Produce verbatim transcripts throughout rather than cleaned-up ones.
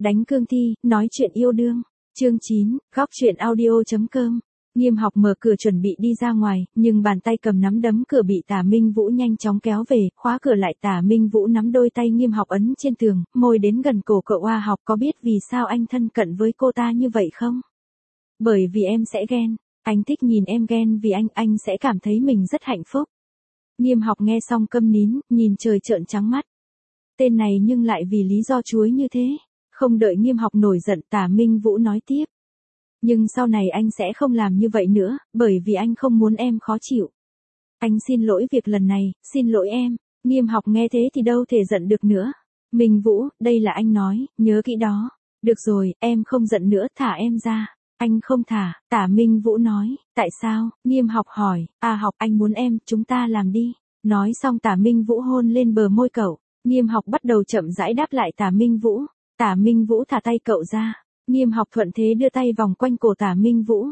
Đánh cương thi, nói chuyện yêu đương. Chương chín, góc truyện audio.com. Nghiêm Học mở cửa chuẩn bị đi ra ngoài, nhưng bàn tay cầm nắm đấm cửa bị Tả Minh Vũ nhanh chóng kéo về, khóa cửa lại. Tả Minh Vũ nắm đôi tay Nghiêm Học ấn trên tường, môi đến gần cổ cậu. A Học, có biết vì sao anh thân cận với cô ta như vậy không? Bởi vì em sẽ ghen. Anh thích nhìn em ghen vì anh, anh sẽ cảm thấy mình rất hạnh phúc. Nghiêm Học nghe xong câm nín, nhìn trời trợn trắng mắt. Tên này nhưng lại vì lý do chuối như thế. Không đợi Nghiêm Học nổi giận, Tả Minh Vũ nói tiếp. Nhưng sau này anh sẽ không làm như vậy nữa, bởi vì anh không muốn em khó chịu. Anh xin lỗi việc lần này, xin lỗi em. Nghiêm Học nghe thế thì đâu thể giận được nữa. Minh Vũ, đây là anh nói, nhớ kỹ đó. Được rồi, em không giận nữa, thả em ra. Anh không thả, Tả Minh Vũ nói. Tại sao? Nghiêm Học hỏi. À Học, anh muốn em, chúng ta làm đi. Nói xong Tả Minh Vũ hôn lên bờ môi cậu. Nghiêm Học bắt đầu chậm rãi đáp lại Tả Minh Vũ. Tả Minh Vũ thả tay cậu ra. Nghiêm Học thuận thế đưa tay vòng quanh cổ Tả Minh Vũ.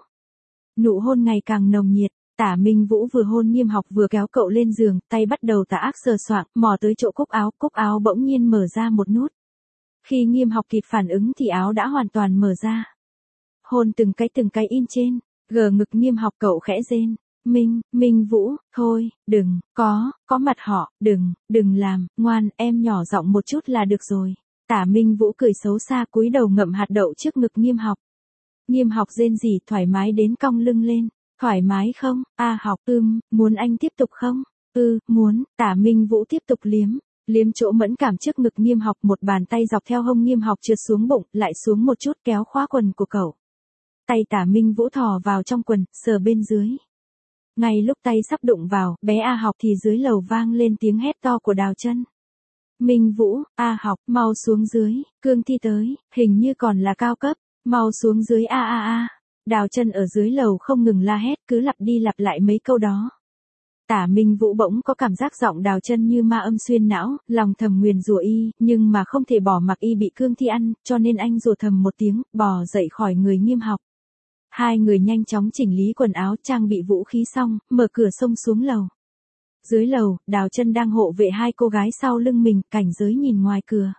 Nụ hôn ngày càng nồng nhiệt. Tả Minh Vũ vừa hôn Nghiêm Học vừa kéo cậu lên giường, tay bắt đầu tà ác sờ soạng, mò tới chỗ cúc áo, cúc áo bỗng nhiên mở ra một nút. Khi Nghiêm Học kịp phản ứng thì áo đã hoàn toàn mở ra. Hôn từng cái từng cái in trên gờ ngực Nghiêm Học, cậu khẽ rên. Minh, Minh Vũ, thôi, đừng, có, có mặt họ, đừng, đừng làm, ngoan, em nhỏ giọng một chút là được rồi. Tả Minh Vũ cười xấu xa cúi đầu ngậm hạt đậu trước ngực Nghiêm Học. Nghiêm Học rên rỉ thoải mái đến cong lưng lên. Thoải mái không? A Học, ưm, muốn anh tiếp tục không? Ừ, muốn. Tả Minh Vũ tiếp tục liếm. Liếm chỗ mẫn cảm trước ngực Nghiêm Học, một bàn tay dọc theo hông Nghiêm Học trượt xuống bụng, lại xuống một chút kéo khóa quần của cậu. Tay Tả Minh Vũ thò vào trong quần, sờ bên dưới. Ngay lúc tay sắp đụng vào, bé A Học thì dưới lầu vang lên tiếng hét to của Đào Chân. Minh Vũ, A Học, mau xuống dưới, cương thi tới, hình như còn là cao cấp, mau xuống dưới a a a. Đào Chân ở dưới lầu không ngừng la hét, cứ lặp đi lặp lại mấy câu đó. Tả Minh Vũ bỗng có cảm giác giọng Đào Chân như ma âm xuyên não, lòng thầm nguyền rủa y, nhưng mà không thể bỏ mặc y bị cương thi ăn, cho nên anh rủa thầm một tiếng, bò dậy khỏi người Nghiêm Học. Hai người nhanh chóng chỉnh lý quần áo, trang bị vũ khí xong, mở cửa xông xuống lầu. Dưới lầu, Đào Chân đang hộ vệ hai cô gái sau lưng mình, cảnh giới nhìn ngoài cửa.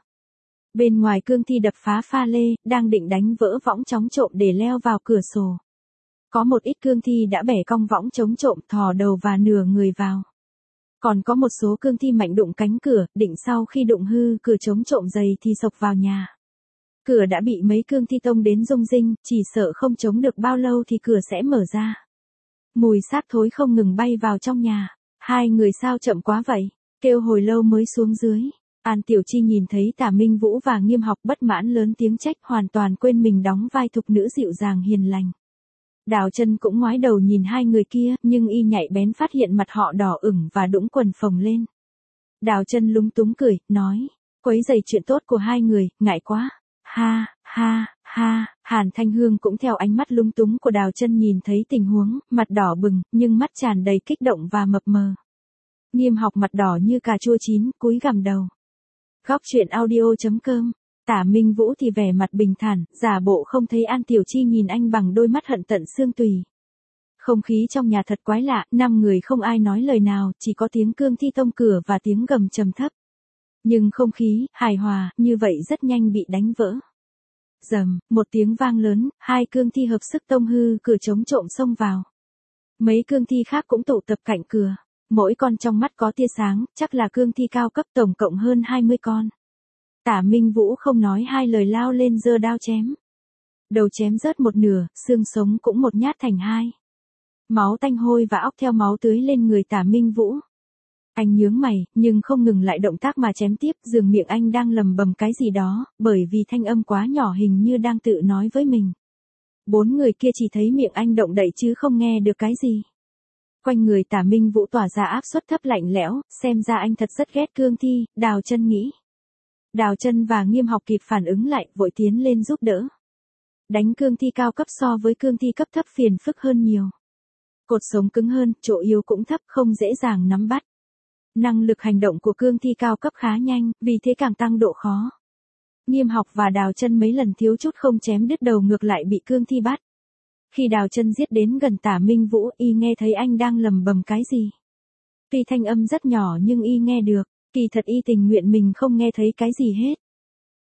Bên ngoài cương thi đập phá pha lê, đang định đánh vỡ võng chống trộm để leo vào cửa sổ. Có một ít cương thi đã bẻ cong võng chống trộm, thò đầu và nửa người vào. Còn có một số cương thi mạnh đụng cánh cửa, định sau khi đụng hư cửa chống trộm dày thì sộc vào nhà. Cửa đã bị mấy cương thi tông đến rung rinh, chỉ sợ không chống được bao lâu thì cửa sẽ mở ra. Mùi xác thối không ngừng bay vào trong nhà. Hai người sao chậm quá vậy? Kêu hồi lâu mới xuống dưới. An Tiểu Chi nhìn thấy Tả Minh Vũ và Nghiêm Học bất mãn lớn tiếng trách, hoàn toàn quên mình đóng vai thục nữ dịu dàng hiền lành. Đào Chân cũng ngoái đầu nhìn hai người kia, nhưng y nhạy bén phát hiện mặt họ đỏ ửng và đũng quần phồng lên. Đào Chân lúng túng cười, nói, quấy rầy chuyện tốt của hai người, ngại quá. Ha, ha, ha, Hàn Thanh Hương cũng theo ánh mắt lúng túng của Đào Chân nhìn thấy tình huống, mặt đỏ bừng, nhưng mắt tràn đầy kích động và mập mờ. Nghiêm Học mặt đỏ như cà chua chín, cúi gằm đầu. Góc truyện audio.com. Tả Minh Vũ thì vẻ mặt bình thản, giả bộ không thấy An Tiểu Chi nhìn anh bằng đôi mắt hận tận xương tùy. Không khí trong nhà thật quái lạ, năm người không ai nói lời nào, chỉ có tiếng cương thi tông cửa và tiếng gầm trầm thấp. Nhưng không khí, hài hòa, như vậy rất nhanh bị đánh vỡ. Rầm, một tiếng vang lớn, hai cương thi hợp sức tông hư cửa chống trộm xông vào. Mấy cương thi khác cũng tụ tập cạnh cửa. Mỗi con trong mắt có tia sáng, chắc là cương thi cao cấp, tổng cộng hơn hai mươi con. Tả Minh Vũ không nói hai lời lao lên giơ đao chém. Đầu chém rớt một nửa, xương sống cũng một nhát thành hai. Máu tanh hôi và óc theo máu tưới lên người Tả Minh Vũ. Anh nhướng mày, nhưng không ngừng lại động tác mà chém tiếp, dường miệng anh đang lầm bầm cái gì đó, bởi vì thanh âm quá nhỏ hình như đang tự nói với mình. Bốn người kia chỉ thấy miệng anh động đậy chứ không nghe được cái gì. Quanh người Tả Minh Vũ tỏa ra áp suất thấp lạnh lẽo, xem ra anh thật rất ghét cương thi, Đào Chân nghĩ. Đào Chân và Nghiêm Học kịp phản ứng lại, vội tiến lên giúp đỡ. Đánh cương thi cao cấp so với cương thi cấp thấp phiền phức hơn nhiều. Cột sống cứng hơn, chỗ yếu cũng thấp, không dễ dàng nắm bắt. Năng lực hành động của cương thi cao cấp khá nhanh, vì thế càng tăng độ khó. Nghiêm Học và Đào Chân mấy lần thiếu chút không chém đứt đầu ngược lại bị cương thi bắt. Khi Đào Chân giết đến gần Tả Minh Vũ, y nghe thấy anh đang lầm bầm cái gì. Tuy thanh âm rất nhỏ nhưng y nghe được, kỳ thật y tình nguyện mình không nghe thấy cái gì hết.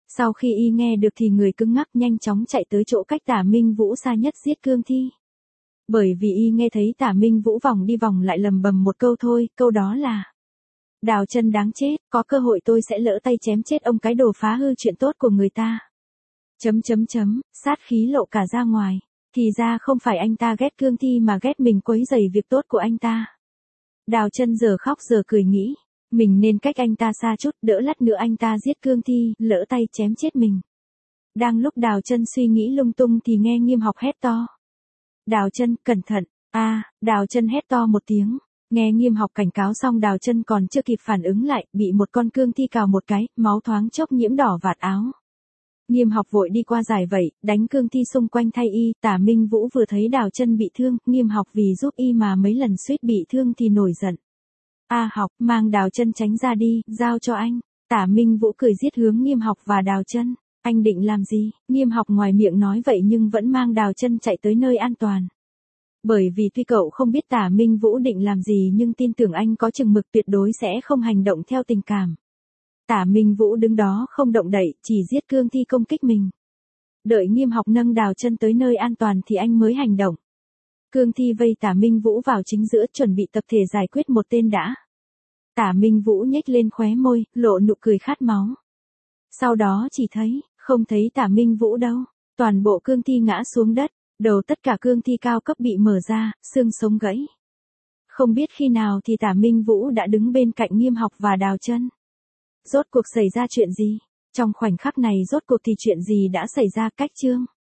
Sau khi y nghe được thì người cứng ngắc nhanh chóng chạy tới chỗ cách Tả Minh Vũ xa nhất giết cương thi. Bởi vì y nghe thấy Tả Minh Vũ vòng đi vòng lại lầm bầm một câu thôi, câu đó là: Đào Chân đáng chết, có cơ hội tôi sẽ lỡ tay chém chết ông cái đồ phá hư chuyện tốt của người ta. Chấm chấm chấm, sát khí lộ cả ra ngoài. Thì ra không phải anh ta ghét cương thi mà ghét mình quấy rầy việc tốt của anh ta. Đào Chân giờ khóc giờ cười nghĩ, mình nên cách anh ta xa chút, đỡ lát nữa anh ta giết cương thi, lỡ tay chém chết mình. Đang lúc Đào Chân suy nghĩ lung tung thì nghe Nghiêm Học hét to: Đào Chân, cẩn thận! A, à, Đào Chân hét to một tiếng. Nghe Nghiêm Học cảnh cáo xong Đào Chân còn chưa kịp phản ứng lại, bị một con cương thi cào một cái, máu thoáng chốc nhiễm đỏ vạt áo. Nghiêm Học vội đi qua giải vẩy, đánh cương thi xung quanh thay y. Tả Minh Vũ vừa thấy Đào Chân bị thương, Nghiêm Học vì giúp y mà mấy lần suýt bị thương thì nổi giận. A Học, mang Đào Chân tránh ra đi, giao cho anh. Tả Minh Vũ cười giết hướng Nghiêm Học và Đào Chân. Anh định làm gì? Nghiêm Học ngoài miệng nói vậy nhưng vẫn mang Đào Chân chạy tới nơi an toàn. Bởi vì tuy cậu không biết Tả Minh Vũ định làm gì nhưng tin tưởng anh có chừng mực, tuyệt đối sẽ không hành động theo tình cảm. Tả Minh Vũ đứng đó không động đậy, chỉ giết cương thi công kích mình. Đợi Nghiêm Học nâng Đào Chân tới nơi an toàn thì anh mới hành động. Cương thi vây Tả Minh Vũ vào chính giữa, chuẩn bị tập thể giải quyết một tên đã. Tả Minh Vũ nhếch lên khóe môi, lộ nụ cười khát máu. Sau đó chỉ thấy, không thấy Tả Minh Vũ đâu. Toàn bộ cương thi ngã xuống đất, đầu tất cả cương thi cao cấp bị mở ra, xương sống gãy. Không biết khi nào thì Tả Minh Vũ đã đứng bên cạnh Nghiêm Học và Đào Chân. Rốt cuộc xảy ra chuyện gì? Trong khoảnh khắc này rốt cuộc thì chuyện gì đã xảy ra? Cách chương